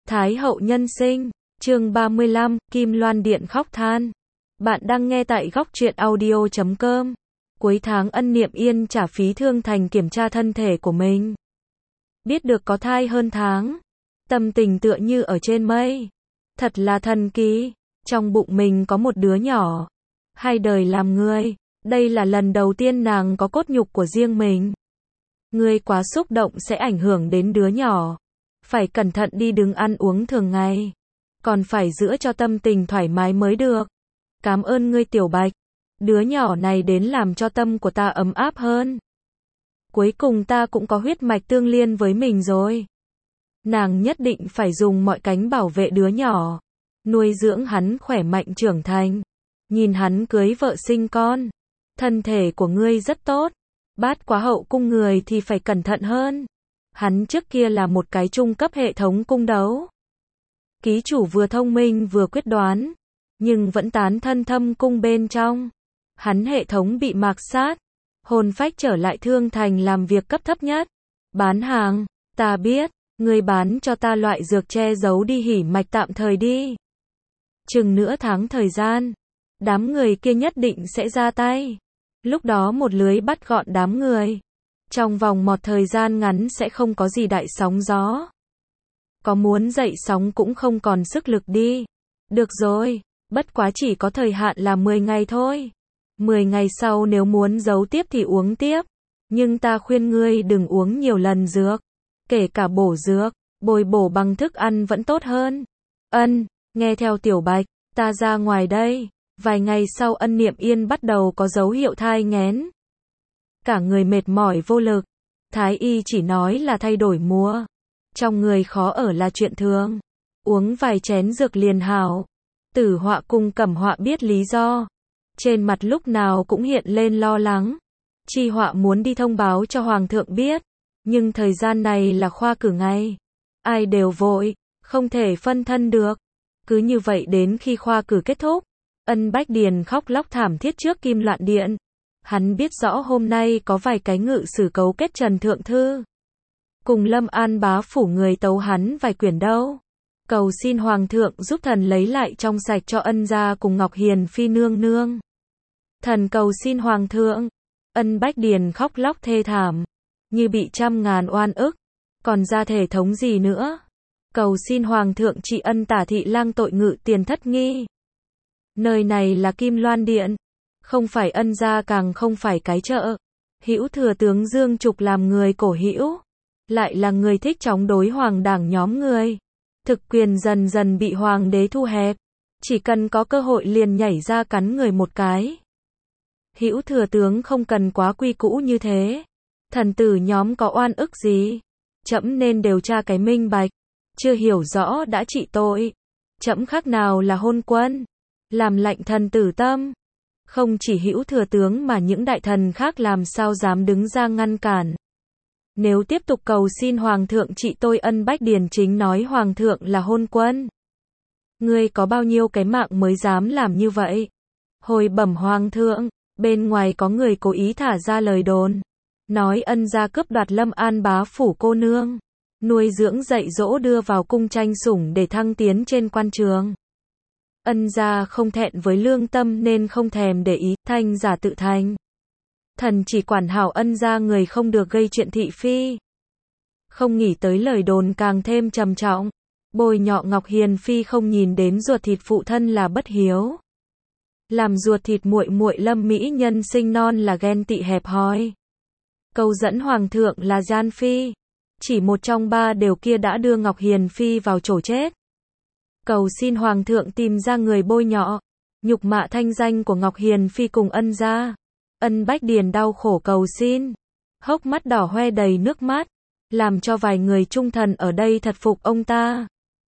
Thái hậu nhân sinh, chương 35, Kim Loan Điện khóc than. Bạn đang nghe tại góc truyện audio.com. Cuối tháng Ân Niệm Yên trả phí Thương Thành kiểm tra thân thể của mình. Biết được có thai hơn tháng, tâm tình tựa như ở trên mây. Thật là thần kỳ, trong bụng mình có một đứa nhỏ. Hai đời làm người, đây là lần đầu tiên nàng có cốt nhục của riêng mình. Người quá xúc động sẽ ảnh hưởng đến đứa nhỏ. Phải cẩn thận đi đứng ăn uống thường ngày. Còn phải giữ cho tâm tình thoải mái mới được. Cảm ơn ngươi Tiểu Bạch. Đứa nhỏ này đến làm cho tâm của ta ấm áp hơn. Cuối cùng ta cũng có huyết mạch tương liên với mình rồi. Nàng nhất định phải dùng mọi cánh bảo vệ đứa nhỏ. Nuôi dưỡng hắn khỏe mạnh trưởng thành. Nhìn hắn cưới vợ sinh con. Thân thể của ngươi rất tốt. Bát quá hậu cung người thì phải cẩn thận hơn. Hắn trước kia là một cái trung cấp hệ thống cung đấu. Ký chủ vừa thông minh vừa quyết đoán, nhưng vẫn tán thân thâm cung bên trong. Hắn hệ thống bị mạt sát, hồn phách trở lại Thương Thành làm việc cấp thấp nhất. Bán hàng, ta biết, ngươi bán cho ta loại dược che giấu đi hỉ mạch tạm thời đi. Chừng nửa tháng thời gian, đám người kia nhất định sẽ ra tay. Lúc đó một lưới bắt gọn đám người. Trong vòng một thời gian ngắn sẽ không có gì đại sóng gió. Có muốn dậy sóng cũng không còn sức lực đi. Được rồi, bất quá chỉ có thời hạn là 10 ngày thôi. 10 ngày sau nếu muốn giấu tiếp thì uống tiếp. Nhưng ta khuyên ngươi đừng uống nhiều lần dược. Kể cả bổ dược, bồi bổ bằng thức ăn vẫn tốt hơn. Nghe theo Tiểu Bạch, ta ra ngoài đây. Vài ngày sau Ân Niệm Yên bắt đầu có dấu hiệu thai nghén. Cả người mệt mỏi vô lực. Thái y chỉ nói là thay đổi mùa. Trong người khó ở là chuyện thường. Uống vài chén dược liền hảo. Tử Họa cùng Cẩm Họa biết lý do. Trên mặt lúc nào cũng hiện lên lo lắng. Chi Họa muốn đi thông báo cho Hoàng thượng biết. Nhưng thời gian này là khoa cử ngày. Ai đều vội, không thể phân thân được. Cứ như vậy đến khi khoa cử kết thúc. Ân Bách Điền khóc lóc thảm thiết trước Kim Loan Điện. Hắn biết rõ hôm nay có vài cái ngự sử cấu kết Trần Thượng Thư. Cùng Lâm An bá phủ người tấu hắn vài quyển đâu. Cầu xin Hoàng thượng giúp thần lấy lại trong sạch cho Ân gia cùng Ngọc Hiền Phi nương nương. Thần cầu xin Hoàng thượng. Ân Bách Điền khóc lóc thê thảm. Như bị trăm ngàn oan ức. Còn ra thể thống gì nữa. Cầu xin Hoàng thượng trị ân tả thị lang tội ngự tiền thất nghi. Nơi này là Kim Loan Điện. Không phải Ân gia càng không phải cái chợ. Hữu thừa tướng Dương Trục làm người cổ hữu. Lại là người thích chống đối hoàng đảng nhóm người. Thực quyền dần dần bị hoàng đế thu hẹp. Chỉ cần có cơ hội liền nhảy ra cắn người một cái. Hữu thừa tướng không cần quá quy cũ như thế. Thần tử nhóm có oan ức gì? Trẫm nên điều tra cái minh bạch. Chưa hiểu rõ đã trị tội. Trẫm khác nào là hôn quân. Làm lạnh thần tử tâm. Không chỉ Hữu thừa tướng mà những đại thần khác làm sao dám đứng ra ngăn cản. Nếu tiếp tục cầu xin Hoàng thượng trị tôi Ân Bách Điền chính nói Hoàng thượng là hôn quân. Ngươi có bao nhiêu cái mạng mới dám làm như vậy? Hồi bẩm Hoàng thượng, bên ngoài có người cố ý thả ra lời đồn. Nói Ân gia cướp đoạt Lâm An bá phủ cô nương. Nuôi dưỡng dạy dỗ đưa vào cung tranh sủng để thăng tiến trên quan trường. Ân gia không thẹn với lương tâm nên không thèm để ý, thanh giả tự thành. Thần chỉ quản hảo Ân gia người không được gây chuyện thị phi. Không nghĩ tới lời đồn càng thêm trầm trọng. Bôi nhọ Ngọc Hiền Phi không nhìn đến ruột thịt phụ thân là bất hiếu. Làm ruột thịt muội muội Lâm mỹ nhân sinh non là ghen tị hẹp hòi. Câu dẫn Hoàng thượng là gian phi. Chỉ một trong ba điều kia đã đưa Ngọc Hiền Phi vào chỗ chết. Cầu xin Hoàng thượng tìm ra người bôi nhọ, nhục mạ thanh danh của Ngọc Hiền Phi cùng Ân gia. Ân Bách Điền đau khổ cầu xin. Hốc mắt đỏ hoe đầy nước mắt. Làm cho vài người trung thần ở đây thật phục ông ta.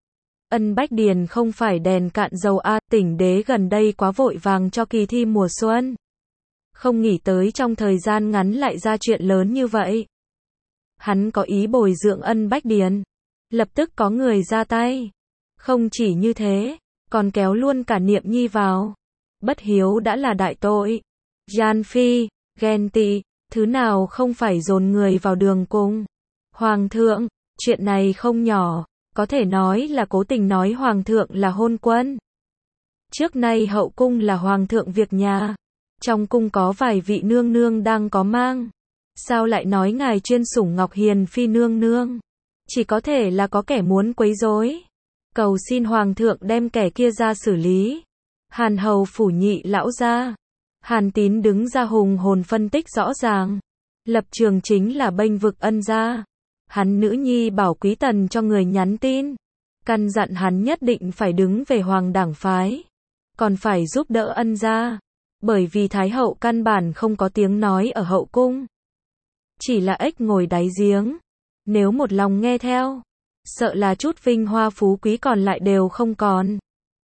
Ân Bách Điền không phải đèn cạn dầu a, tỉnh đế gần đây quá vội vàng cho kỳ thi mùa xuân. Không nghĩ tới trong thời gian ngắn lại ra chuyện lớn như vậy. Hắn có ý bồi dưỡng Ân Bách Điền. Lập tức có người ra tay. Không chỉ như thế, còn kéo luôn cả Niệm Nhi vào. Bất hiếu đã là đại tội. Gian phi, ghen tị, thứ nào không phải dồn người vào đường cùng. Hoàng thượng, chuyện này không nhỏ. Có thể nói là cố tình nói hoàng thượng là hôn quân. Trước nay hậu cung là hoàng thượng việc nhà. Trong cung có vài vị nương nương đang có mang. Sao lại nói ngài chuyên sủng Ngọc Hiền Phi nương nương? Chỉ có thể là có kẻ muốn quấy rối. Cầu xin hoàng thượng đem kẻ kia ra xử lý. Hàn hầu phủ nhị lão gia. Hàn Tín đứng ra hùng hồn phân tích rõ ràng. Lập trường chính là bênh vực ân gia. Hắn nữ nhi bảo Quý Tần cho người nhắn tin. Căn dặn hắn nhất định phải đứng về hoàng đảng phái. Còn phải giúp đỡ ân gia. Bởi vì Thái hậu căn bản không có tiếng nói ở hậu cung. Chỉ là ếch ngồi đáy giếng. Nếu một lòng nghe theo, sợ là chút vinh hoa phú quý còn lại đều không còn.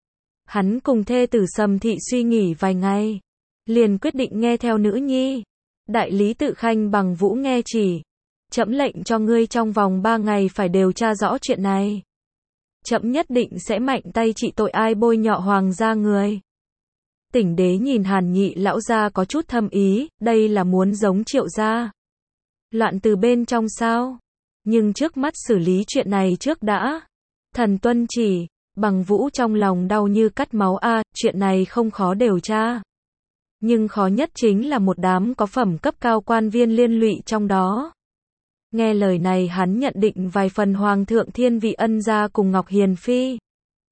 Hắn cùng thê tử Sầm Thị suy nghĩ vài ngày, liền quyết định nghe theo nữ nhi. Đại lý tự khanh bằng vũ nghe chỉ. Trẫm lệnh cho ngươi trong vòng 3 ngày phải điều tra rõ chuyện này. Trẫm nhất định sẽ mạnh tay trị tội ai bôi nhọ hoàng gia người. Tỉnh đế nhìn Hàn nhị lão gia có chút thâm ý, đây là muốn giống Triệu gia. Loạn từ bên trong sao? Nhưng trước mắt xử lý chuyện này trước đã. Thần tuân chỉ. Bằng vũ trong lòng đau như cắt máu a, chuyện này không khó điều tra. Nhưng khó nhất chính là một đám có phẩm cấp cao quan viên liên lụy trong đó. Nghe lời này hắn nhận định vài phần hoàng thượng thiên vị ân gia cùng Ngọc Hiền Phi.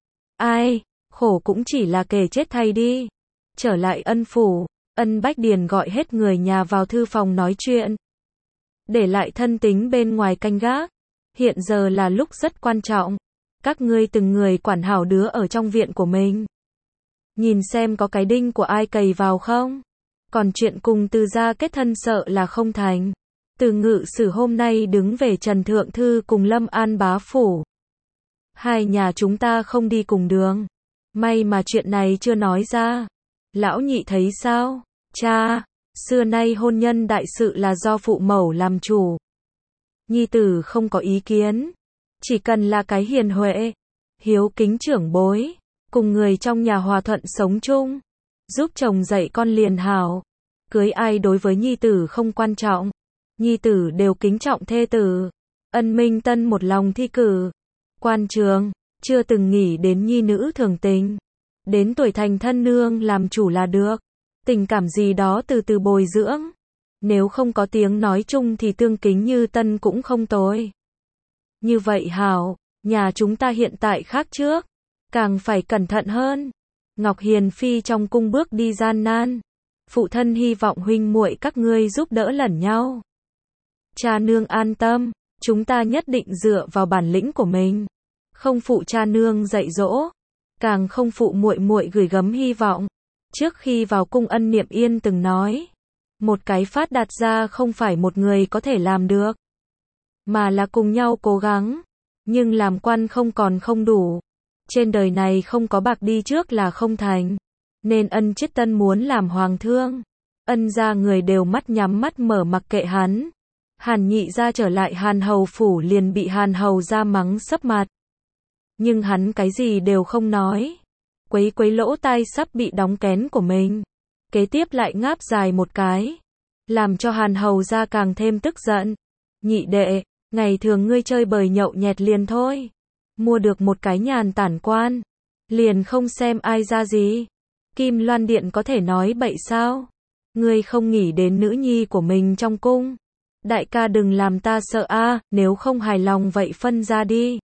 Ai, khổ cũng chỉ là kể chết thay đi. Trở lại ân phủ, Ân Bách Điền gọi hết người nhà vào thư phòng nói chuyện. Để lại thân tín bên ngoài canh gác. Hiện giờ là lúc rất quan trọng. Các ngươi từng người quản hảo đứa ở trong viện của mình. Nhìn xem có cái đinh của ai cày vào không. Còn chuyện cùng Từ gia kết thân sợ là không thành. Từ ngự sử hôm nay đứng về Trần Thượng Thư cùng Lâm An bá phủ. Hai nhà chúng ta không đi cùng đường. May mà chuyện này chưa nói ra. Lão nhị thấy sao? Cha, xưa nay hôn nhân đại sự là do phụ mẫu làm chủ. Nhi tử không có ý kiến. Chỉ cần là cái hiền huệ, hiếu kính trưởng bối, cùng người trong nhà hòa thuận sống chung, giúp chồng dạy con liền hảo. Cưới ai đối với nhi tử không quan trọng. Nhi tử đều kính trọng thê tử. Ân Minh Tân một lòng thi cử. Quan trường, chưa từng nghĩ đến nhi nữ thường tình. Đến tuổi thành thân nương làm chủ là được. Tình cảm gì đó từ từ bồi dưỡng. Nếu không có tiếng nói chung thì tương kính như Tân cũng không tồi. Như vậy hảo, nhà chúng ta hiện tại khác trước. Càng phải cẩn thận hơn. Ngọc Hiền Phi trong cung bước đi gian nan. Phụ thân hy vọng huynh muội các ngươi giúp đỡ lẫn nhau. Cha nương an tâm, chúng ta nhất định dựa vào bản lĩnh của mình. Không phụ cha nương dạy dỗ, càng không phụ muội muội gửi gắm hy vọng. Trước khi vào cung Ân Niệm Yên từng nói, một cái phát đạt ra không phải một người có thể làm được, mà là cùng nhau cố gắng. Nhưng làm quan không còn không đủ. Trên đời này không có bạc đi trước là không thành. Nên Ân Chiết Tân muốn làm hoàng thương. Ân gia người đều mắt nhắm mắt mở mặc kệ hắn. Hàn nhị gia trở lại Hàn hầu phủ liền bị Hàn hầu gia mắng sấp mặt. Nhưng hắn cái gì đều không nói. Quấy quấy lỗ tai sắp bị đóng kén của mình. Kế tiếp lại ngáp dài một cái. Làm cho Hàn hầu gia càng thêm tức giận. Nhị đệ, ngày thường ngươi chơi bời nhậu nhẹt liền thôi. Mua được một cái nhàn tản quan. Liền không xem ai ra gì. Kim Loan Điện có thể nói bậy sao? Ngươi không nghĩ đến nữ nhi của mình trong cung. Đại ca đừng làm ta sợ a, nếu không hài lòng vậy phân ra đi.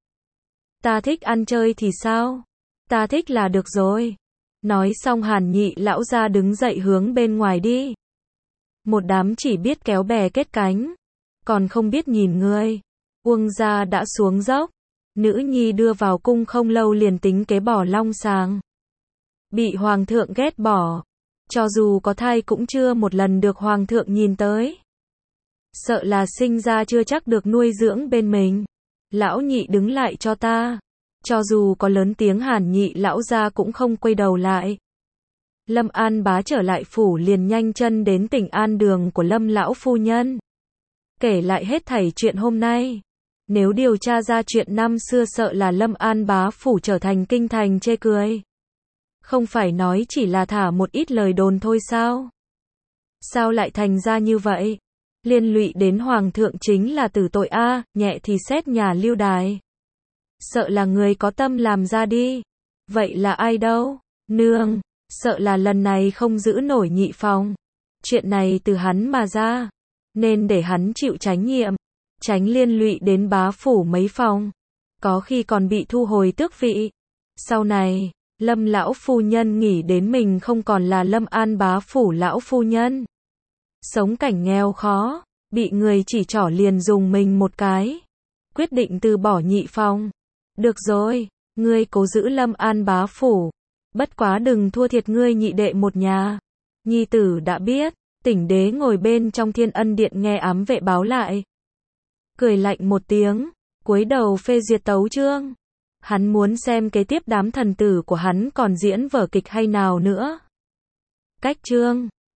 Ta thích ăn chơi thì sao? Ta thích là được rồi. Nói xong Hàn nhị lão gia đứng dậy hướng bên ngoài đi. Một đám chỉ biết kéo bè kết cánh. Còn không biết nhìn người. Uông gia đã xuống dốc. Nữ nhi đưa vào cung không lâu liền tính kế bỏ long sàng. Bị hoàng thượng ghét bỏ. Cho dù có thai cũng chưa một lần được hoàng thượng nhìn tới. Sợ là sinh ra chưa chắc được nuôi dưỡng bên mình. Lão nhị đứng lại cho ta. Cho dù có lớn tiếng Hàn nhị lão gia cũng không quay đầu lại. Lâm An bá trở lại phủ liền nhanh chân đến Tỉnh An đường của Lâm lão phu nhân. Kể lại hết thảy chuyện hôm nay. Nếu điều tra ra chuyện năm xưa sợ là Lâm An bá phủ trở thành kinh thành chê cười. Không phải nói chỉ là thả một ít lời đồn thôi sao? Sao lại thành ra như vậy? Liên lụy đến hoàng thượng chính là tử tội a, nhẹ thì xét nhà lưu đày. Sợ là người có tâm làm ra đi. Vậy là ai đâu? Nương, sợ là lần này không giữ nổi nhị phòng. Chuyện này từ hắn mà ra, nên để hắn chịu trách nhiệm, tránh liên lụy đến bá phủ mấy phòng. Có khi còn bị thu hồi tước vị. Sau này, Lâm lão phu nhân nghĩ đến mình không còn là Lâm An bá phủ lão phu nhân. Sống cảnh nghèo khó, bị người chỉ trỏ liền dùng mình một cái. Quyết định từ bỏ nhị phòng. Được rồi, ngươi cố giữ Lâm An bá phủ. Bất quá đừng thua thiệt ngươi nhị đệ một nhà. Nhi tử đã biết, Tỉnh đế ngồi bên trong Thiên Ân điện nghe ám vệ báo lại. Cười lạnh một tiếng, cúi đầu phê duyệt tấu chương. Hắn muốn xem kế tiếp đám thần tử của hắn còn diễn vở kịch hay nào nữa. Cách chương